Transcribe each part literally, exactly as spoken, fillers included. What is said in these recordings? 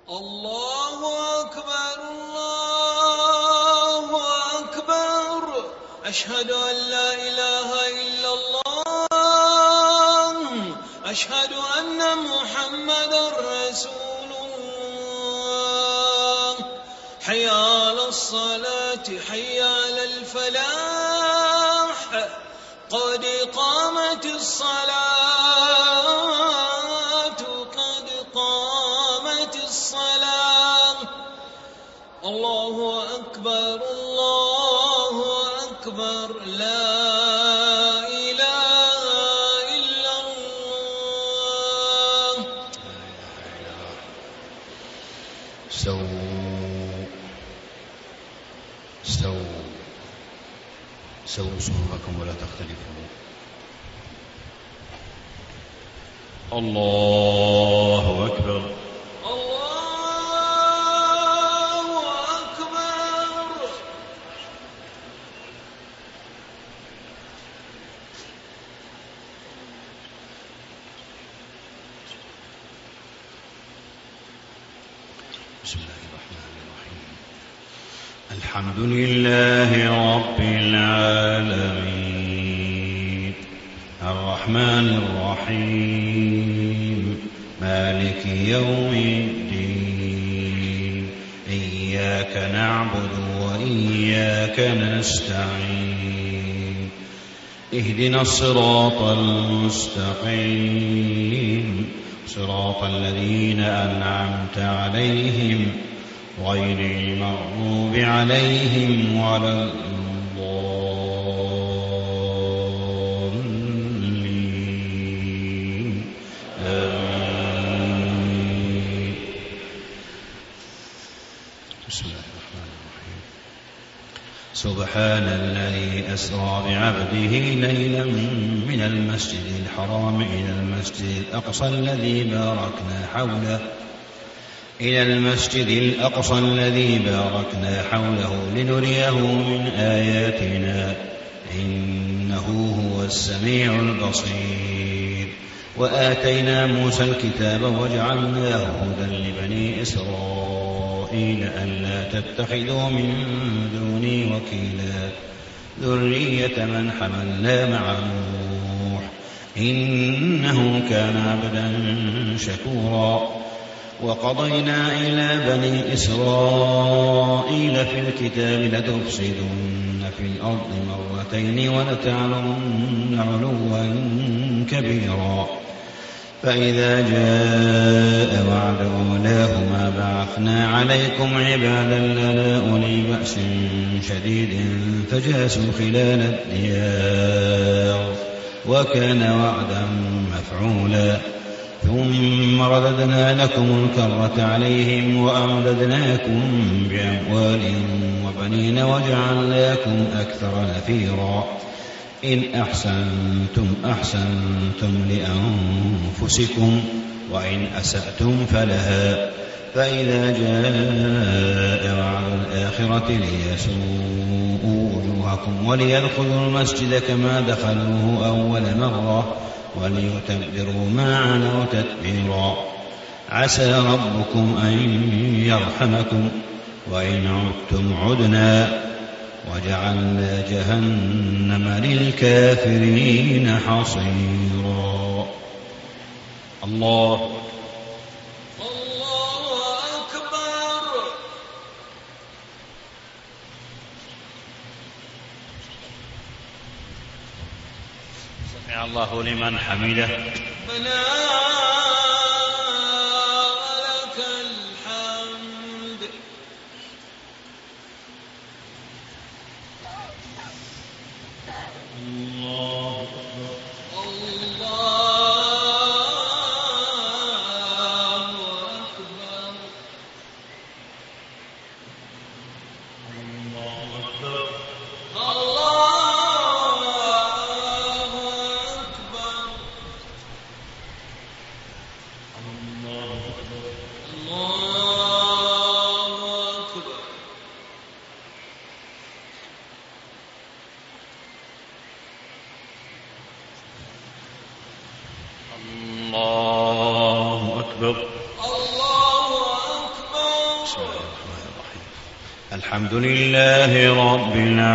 الله أكبر الله أكبر أشهد أن لا إله إلا الله أشهد أن محمدا رسول الله حي على الصلاة حي على الفلاح قد قامت الصلاة قد قامت الصلاة الله أكبر الله أكبر لا إله إلا الله. استووا استووا سووا صفوفكم ولا تختلفوا. الله أكبر الله أكبر. بسم الله الرحمن الرحيم الحمد لله رب العالمين الرحمن الرحيم مالك يوم الدين إياك نعبد وإياك نستعين اهدنا الصراط المستقيم صراط الذين أنعمت عليهم غير المغضوب عليهم ولا الضالين آمين. بسم الله الرحمن الرحيم سبحان الذي أسرى بعبده ليلا من المسجد الحرام إلى المسجد الأقصى الذي باركنا حوله إلى المسجد الأقصى الذي باركنا حوله لنريه من آياتنا إنه هو السميع البصير. وآتينا موسى الكتاب وجعلناه هدى لبني إسرائيل ألا تتخذوا من دوني وكيلا ذرية من حملنا مع نوح إنه كان عبدا شكورا. وقضينا إلى بني إسرائيل في الكتاب لتفسدن في الأرض مرتين ولتعلن علوا كبيرا. فإذا جاء وعد أولاهما بعثنا عليكم عبادا لنا أولي بأس شديد فجاسوا خلال الديار وكان وعدا مفعولا. ثم رددنا لكم الكرة عليهم وأمددناكم بأموال وبنين وجعلناكم أكثر نفيرا. إن أحسنتم أحسنتم لأنفسكم وإن أسأتم فلها. فإذا جاء وعد الآخرة ليسوءوا وجوهكم وليدخلوا المسجد كما دخلوه أول مرة وليتبروا ما علوا تتبيرا. عسى ربكم أن يرحمكم وإن عدتم عدنا وجعلنا جهنم للكافرين حصيرا. الله الله أكبر. سمع الله لمن حمده ربنا ولك الحمد. الله أكبر الله أكبر. الله أكبر الله أكبر. الله أكبر. الله أكبر. الله أكبر. الحمد لله رب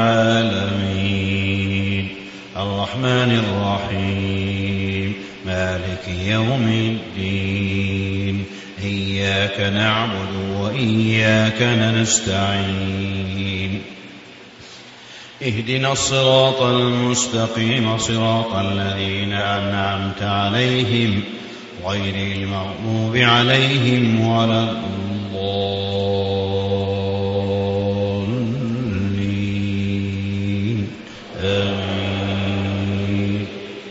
العالمين الرحمن الرحيم مالك يوم الدين إياك نعبد وإياك نستعين اهدنا الصراط المستقيم صراط الذين أنعمت عليهم غير المغضوب عليهم ولا الضالين آمين.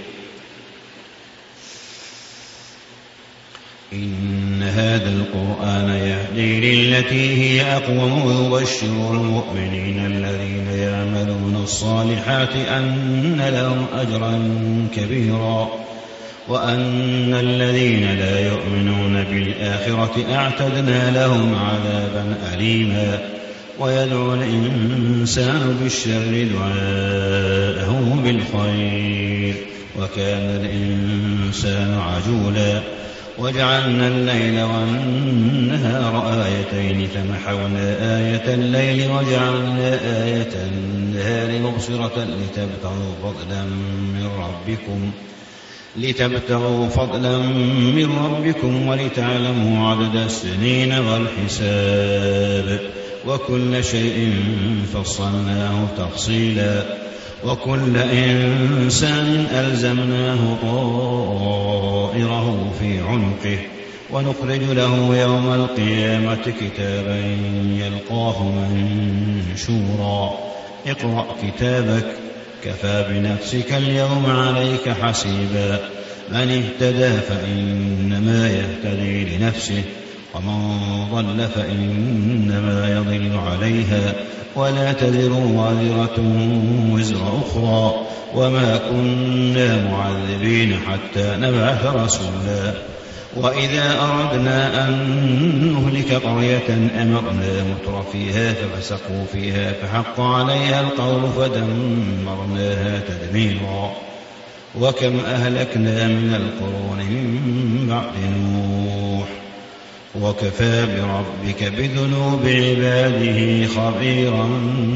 إن هذا القرآن يهدي للتي هي أقوم ويبشر المؤمنين الذين يعملون الصالحات أن لهم أجرا كبيرا وأن الذين لا يؤمنون بالآخرة أعتدنا لهم عذابا أليما. ويدعو الإنسان بالشر دعاءه بالخير وكان الإنسان عجولا. وجعلنا الليل والنهار آيتين فمحونا آية الليل وجعلنا آية النهار مبصرة لتبتغوا فضلا من ربكم لتبتغوا فضلا من ربكم ولتعلموا عدد السنين والحساب وكل شيء فصلناه تفصيلا. وكل إنسان ألزمناه طائره في عنقه ونخرج له يوم القيامة كتابا يلقاه منشورا. اقرأ كتابك كفى بنفسك اليوم عليك حسيبا. من اهتدى فإنما يهتدي لنفسه ومن ضل فإنما يضل عليها ولا تزر وازرة وزر أخرى وما كنا معذبين حتى نبعث رسولا. وإذا أردنا أن نهلك قرية أمرنا متر فيها ففسقوا فيها فحق عليها القول فدمرناها تدميرا. وكم أهلكنا من القرون من بعد نوح وكفى بربك بذنوب عباده خبيرا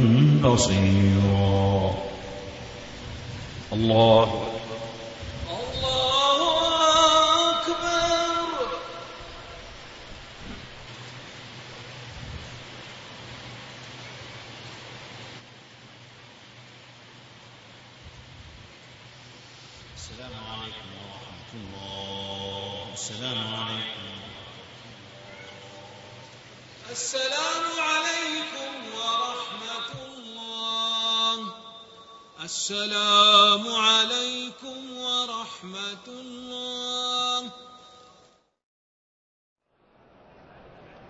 بصيرا. الله السلام عليكم ورحمة الله. السلام عليكم السلام عليكم ورحمة الله. السلام عليكم ورحمة الله.